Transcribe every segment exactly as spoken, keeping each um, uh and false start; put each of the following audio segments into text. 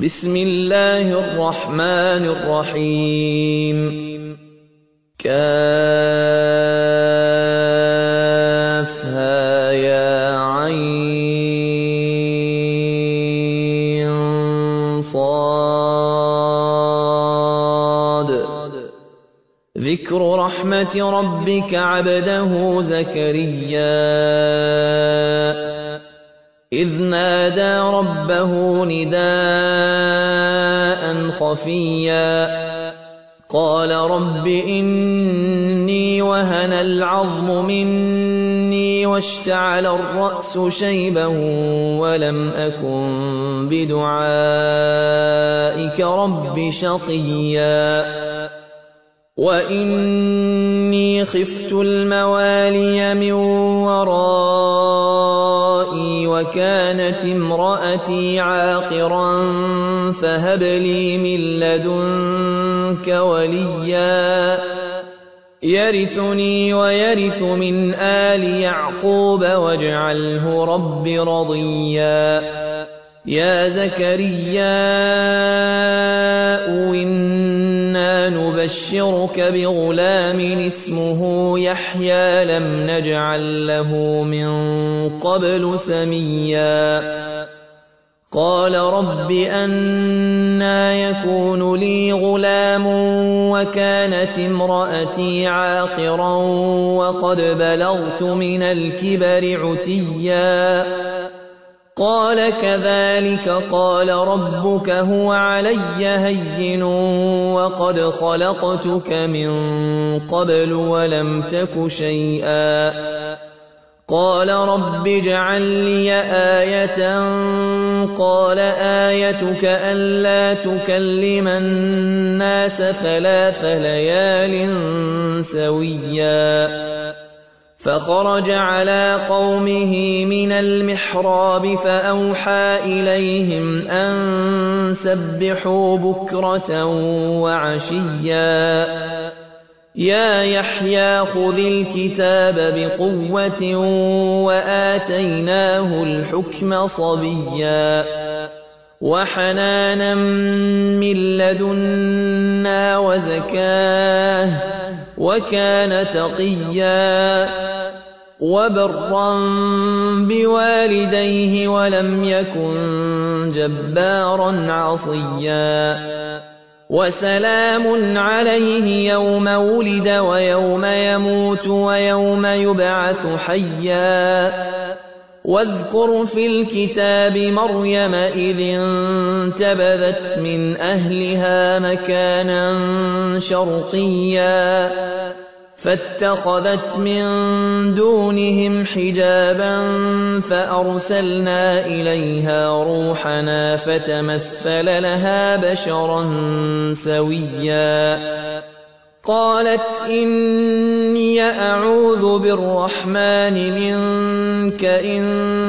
بسم الله الرحمن الرحيم كافها يا عين صاد ذكر رحمة ربك عبده زكريا إذ نادى ربه نداء خفيا قال رب إني وهن العظم مني واشتعل الرأس شيبا ولم أكن بدعائك رب شقيا وإني خفت الموالي من ورائي وكانت امرأتي عاقرا فهب لي من لدنك وليا يرثني ويرث من آل يعقوب واجعله رب رضيا يا زكريا إنا نبشرك بغلام اسمه يحيى لم نجعل له من قبل سميا قال رب أنى يكون لي غلام وكانت امرأتي عاقرا وقد بلغت من الكبر عتيا قال كذلك قال ربك هو علي هين وقد خلقتك من قبل ولم تك شيئا قال رب اجعل لي آية قال آيتك ألا تكلم الناس ثلاث ليال سويا فخرج على قومه من المحراب فأوحى إليهم أن سبحوا بكرة وعشيا يا يحيى خذ الكتاب بقوة وآتيناه الحكم صبيا وحنانا من لدنا وزكاه وكان تقيا وبرا بوالديه ولم يكن جبارا عصيا وسلام عليه يوم ولد ويوم يموت ويوم يبعث حيا واذكر في الكتاب مريم إذ انتبذت من أهلها مكانا شرقيا فاتخذت من دونهم حجابا فأرسلنا إليها روحنا فتمثل لها بشرا سويا قالت إني أعوذ بالرحمن منك إن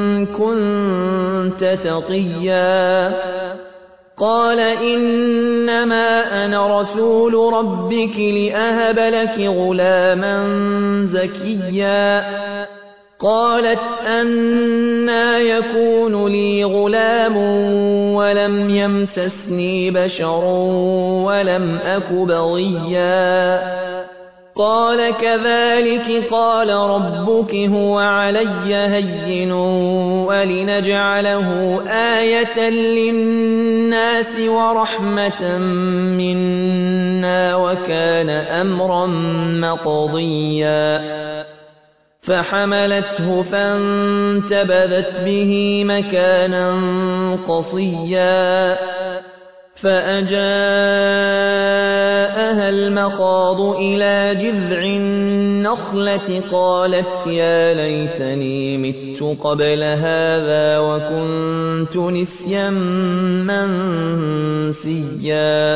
كنت تقيا قال إنما أنا رسول ربك لأهب لك غلاما زكيا قالت أنى يكون لي غلام ولم يمسسني بشر ولم أك بغيا قال كذلك قال ربك هو علي هين ولنجعله آية للناس ورحمة منا وكان أمرا مقضيا فحملته فانتبذت به مكانا قصيا فأجاءها المخاض إلى جذع النخلة قالت يا ليتني مت قبل هذا وكنت نسيا منسيا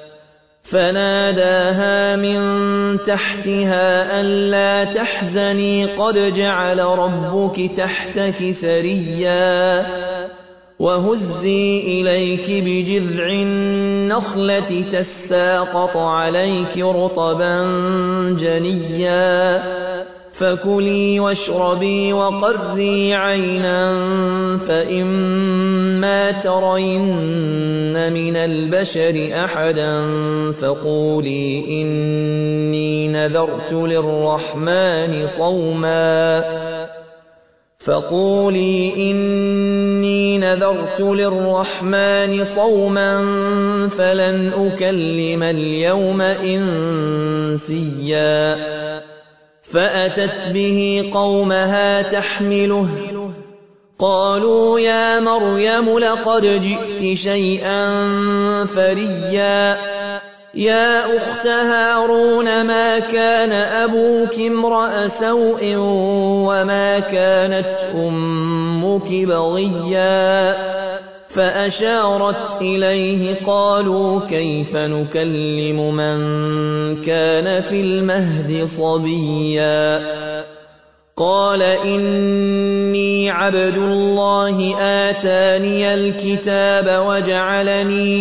فناداها من تحتها ألا تحزني قد جعل ربك تحتك سريا وهزي إليك بجذع النخلة تساقط عليك رطبا جنيا فكلي واشربي وقري عينا فإما ترين من البشر أحدا فقولي إني نذرت للرحمن صوما فقولي إني نذرت للرحمن صوما فلن أكلم اليوم إنسيا فأتت به قومها تحمله قالوا يا مريم لقد جئت شيئا فريا يا أخت هارون ما كان أبوك امرأ سوء وما كانت أمك بغيا فأشارت إليه قالوا كيف نكلم من كان في المهد صبيا قال إني عبد الله آتاني الكتاب وجعلني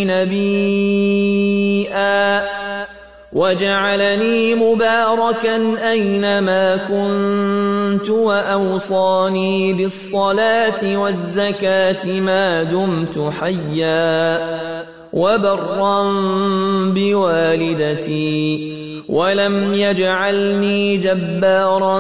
نبيا وجعلني مباركا أينما كنت وأوصاني بالصلاة والزكاة ما دمت حيا وبرا بوالدتي ولم يجعلني جبارا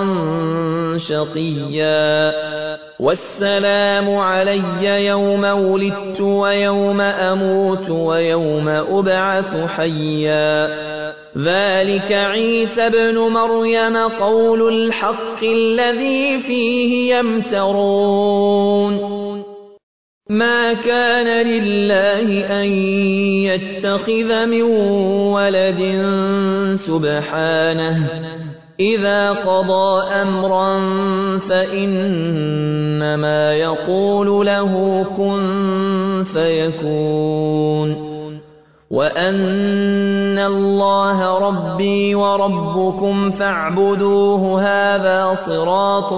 شقيا والسلام علي يوم ولدت ويوم أموت ويوم أبعث حيا ذلك عيسى ابن مريم قول الحق الذي فيه يمترون ما كان لله أن يتخذ من ولد سبحانه إذا قضى أمرا فإنما يقول له كن فيكون وأن الله ربي وربكم فاعبدوه هذا صراط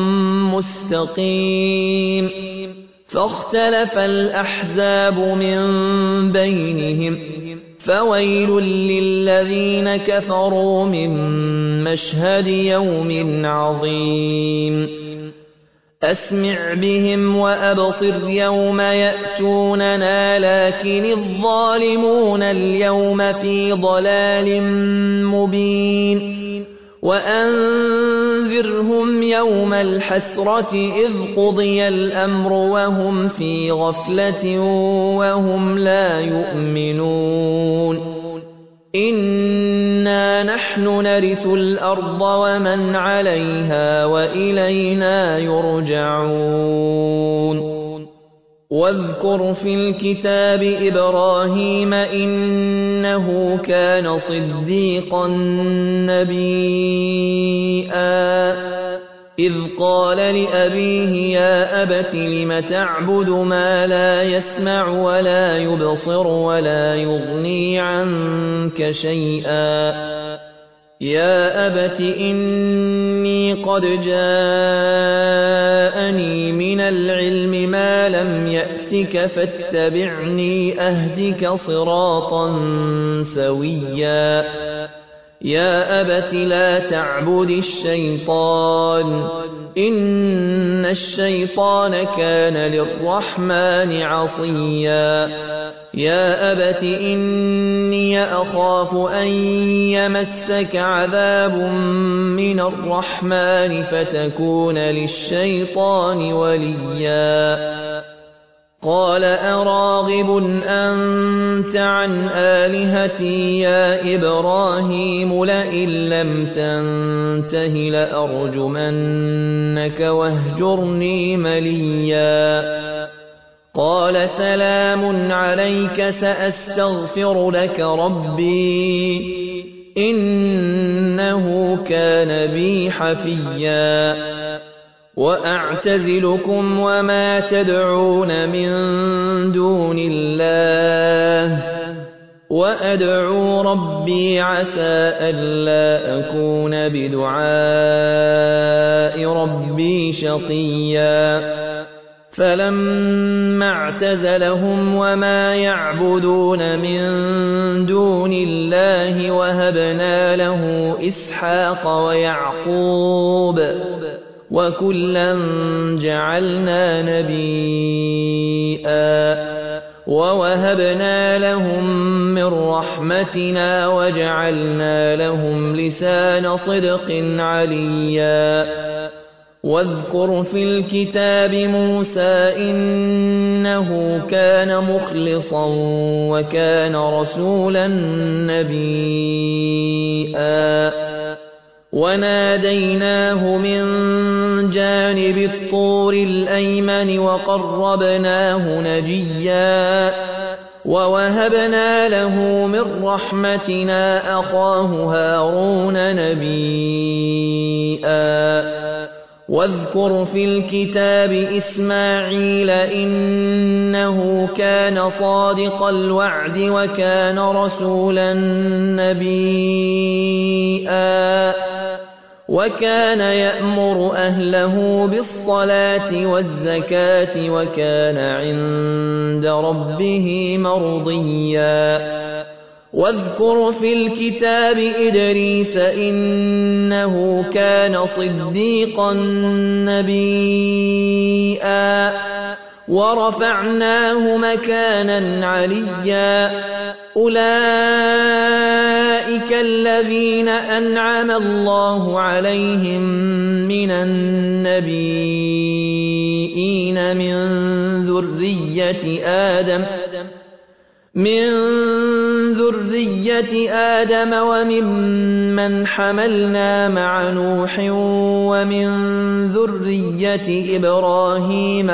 مستقيم فاختلف الأحزاب من بينهم فويل للذين كفروا من مشهد يوم عظيم أسمع بهم وأبصر يوم يأتوننا لكن الظالمون اليوم في ضلال مبين وأنذرهم يوم الحسرة إذ قضي الأمر وهم في غفلة وهم لا يؤمنون إنا نحن نرث الأرض ومن عليها وإلينا يرجعون واذكر في الكتاب إبراهيم إنه كان صديقا نبيا إذ قال لأبيه يا أبت لم تعبد ما لا يسمع ولا يبصر ولا يغني عنك شيئا يا أبت إني قد جاءني من العلم ما لم يأتك فاتبعني أهدك صراطا سويا يا أبت لا تعبد الشيطان إن الشيطان كان للرحمن عصيا يا أبت إني أخاف أن يمسك عذاب من الرحمن فتكون للشيطان وليا قال أراغب أنت عن آلهتي يا إبراهيم لئن لم تنته لأرجمنك واهجرني مليا قال سلام عليك سأستغفر لك ربي إنه كان بي حفيا وأعتزلكم وما تدعون من دون الله وأدعو ربي عسى ألا أكون بدعاء ربي شقيا فلما اعتزلهم وما يعبدون من دون الله وهبنا له إسحاق ويعقوب وكلا جعلنا نبيئا ووهبنا لهم من رحمتنا وجعلنا لهم لسان صدق عليا واذكر في الكتاب موسى إنه كان مخلصا وكان رسولا نبيئا وناديناه من جانب الطور الأيمن وقربناه نجيا ووهبنا له من رحمتنا أخاه هارون نبيئا واذكر في الكتاب إسماعيل إنه كان صادق الوعد وكان رسولا نبيئا وكان يأمر أهله بالصلاة والزكاة وكان عند ربه مرضيا واذكر في الكتاب إدريس إنه كان صديقا نبيئا ورفعناه مكانا عليا أولئك الذين أنعم الله عليهم من النبيين من ذرية آدم من ذرية آدم وممن حملنا مع نوح ومن ذرية إبراهيم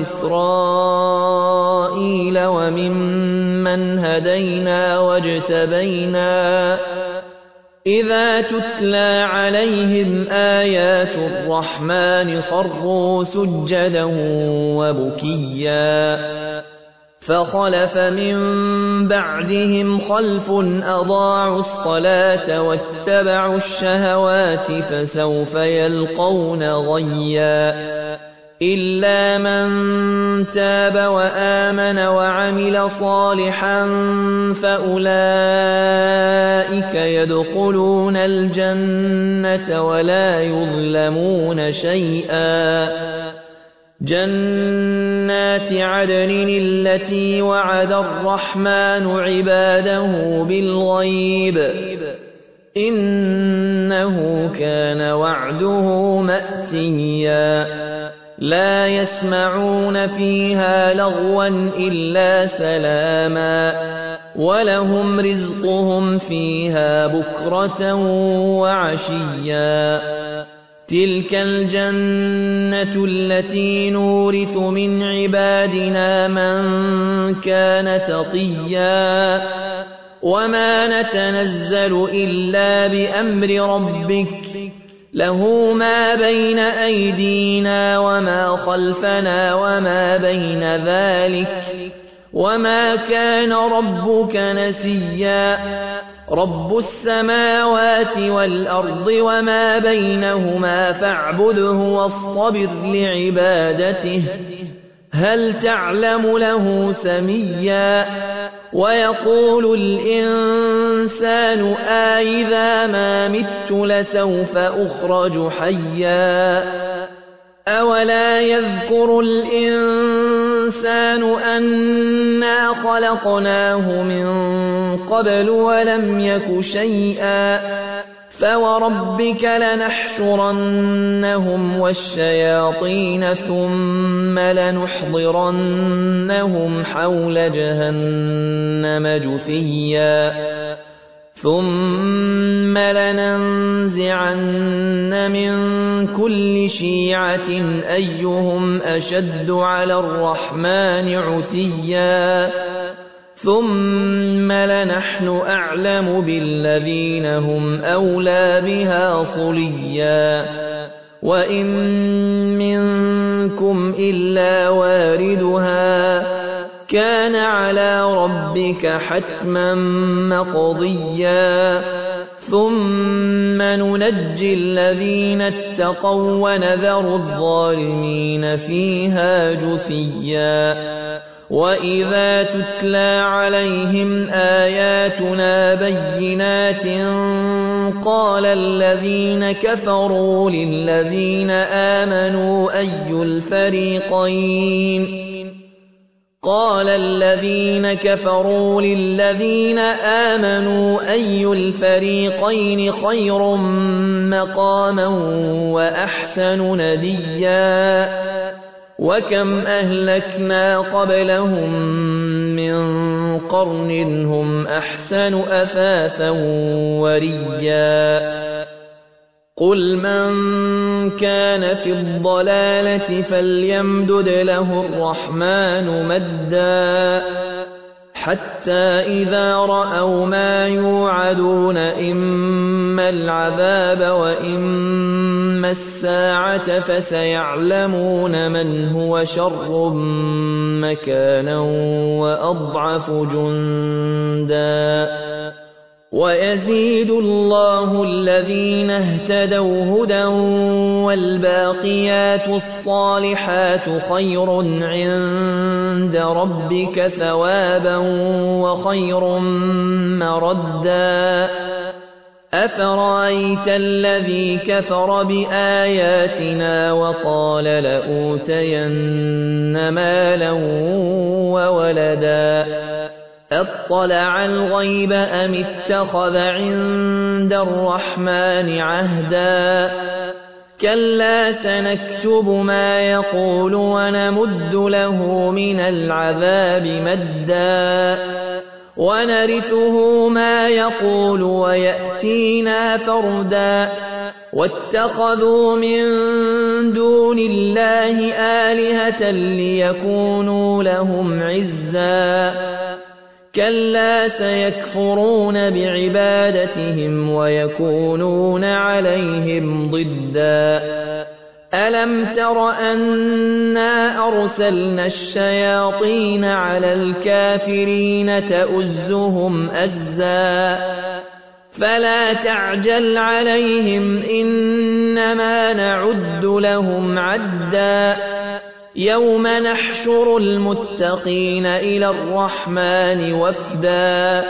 وإسرائيل وممن هدينا واجتبينا إذا تتلى عليهم آيات الرحمن خروا سجدا وبكيا فخلف من بعدهم خلف أضاعوا الصلاة واتبعوا الشهوات فسوف يلقون غيا إلا من تاب وآمن وعمل صالحا فأولئك يدخلون الجنة ولا يظلمون شيئا جنات عدن التي وعد الرحمن عباده بالغيب إنه كان وعده مأتيا لا يسمعون فيها لغوا إلا سلاما ولهم رزقهم فيها بكرة وعشيا تلك الجنة التي نورث من عبادنا من كان تقيا وما نتنزل إلا بأمر ربك له ما بين أيدينا وما خلفنا وما بين ذلك وما كان ربك نسيا رب السماوات والأرض وما بينهما فاعبده واصطبر لعبادته هل تعلم له سميا ويقول الإنسان آئذا ما مت لسوف أخرج حيا أولا يذكر الإنسان أنا خلقناه من قبل ولم يك شيئا فوربك لنحشرنهم والشياطين ثم لنحضرنهم حول جهنم جثيا ثم لننزعن من كل شيعة أيهم أشد على الرحمن عتيا ثم لنحن أعلم بالذين هم أولى بها صليا وإن منكم إلا واردها كان على ربك حتما مقضيا ثم ننجي الذين اتقوا ونذر الظالمين فيها جثيا وإذا تتلى عليهم آياتنا بينات قال الذين كفروا للذين آمنوا أي الفريقين قال الذين كفروا للذين آمنوا أي الفريقين خير مقاما وأحسن نديا وكم أهلكنا قبلهم من قرن هم أحسن أثاثا وريا قل من كان في الضلالة فليمدد له الرحمن مدا حتى إذا رأوا ما يوعدون إما العذاب وإما الساعة فسيعلمون من هو شر مكانا وأضعف جندا ويزيد الله الذين اهتدوا هدى والباقيات الصالحات خير عند ربك ثوابا وخير مردا أفرأيت الذي كفر بآياتنا وقال لأوتين مالا وولدا أطلع الغيب أم اتخذ عند الرحمن عهدا كلا سنكتب ما يقول ونمد له من العذاب مدا ونرثه ما يقول ويأتينا فردا واتخذوا من دون الله آلهة ليكونوا لهم عزا كلا سيكفرون بعبادتهم ويكونون عليهم ضدا ألم تر أنا أرسلنا الشياطين على الكافرين تؤزهم أزا فلا تعجل عليهم إنما نعد لهم عدا يوم نحشر المتقين إلى الرحمن وفدا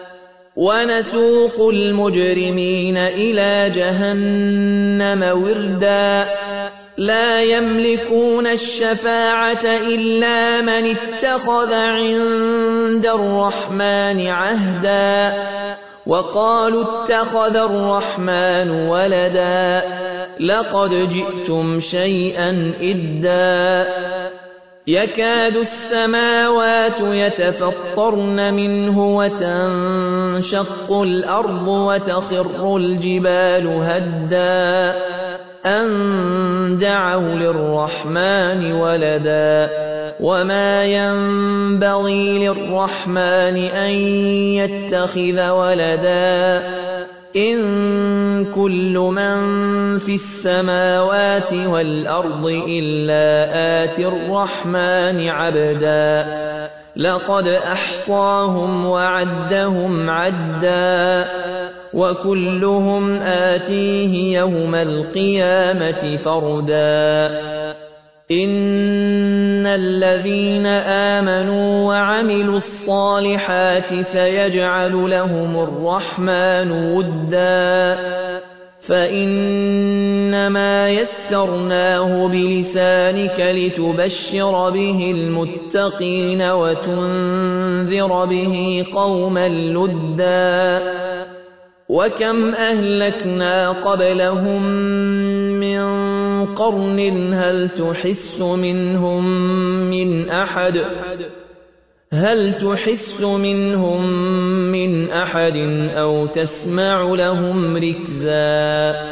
ونسوق المجرمين إلى جهنم وردا لا يملكون الشفاعة إلا من اتخذ عند الرحمن عهدا وقالوا اتخذ الرحمن ولدا لقد جئتم شيئا إدا يكاد السماوات يتفطرن منه وتنشق الأرض وتخر الجبال هدا أن دعوا للرحمن ولدا وما ينبغي للرحمن أن يتخذ ولدا إن كل من في السماوات والأرض إلا آتي الرحمن عبدا لقد أحصاهم وعدهم عدا وكلهم آتيه يوم القيامة فردا إن الذين آمنوا وعملوا الصالحات سيجعل لهم الرحمن ودا فإنما يسرناه بلسانك لتبشر به المتقين وتنذر به قوما لدا وكم أهلكنا قبلهم من قرن هل تحس منهم من أحد هل تحس منهم من أحد أو تسمع لهم ركزا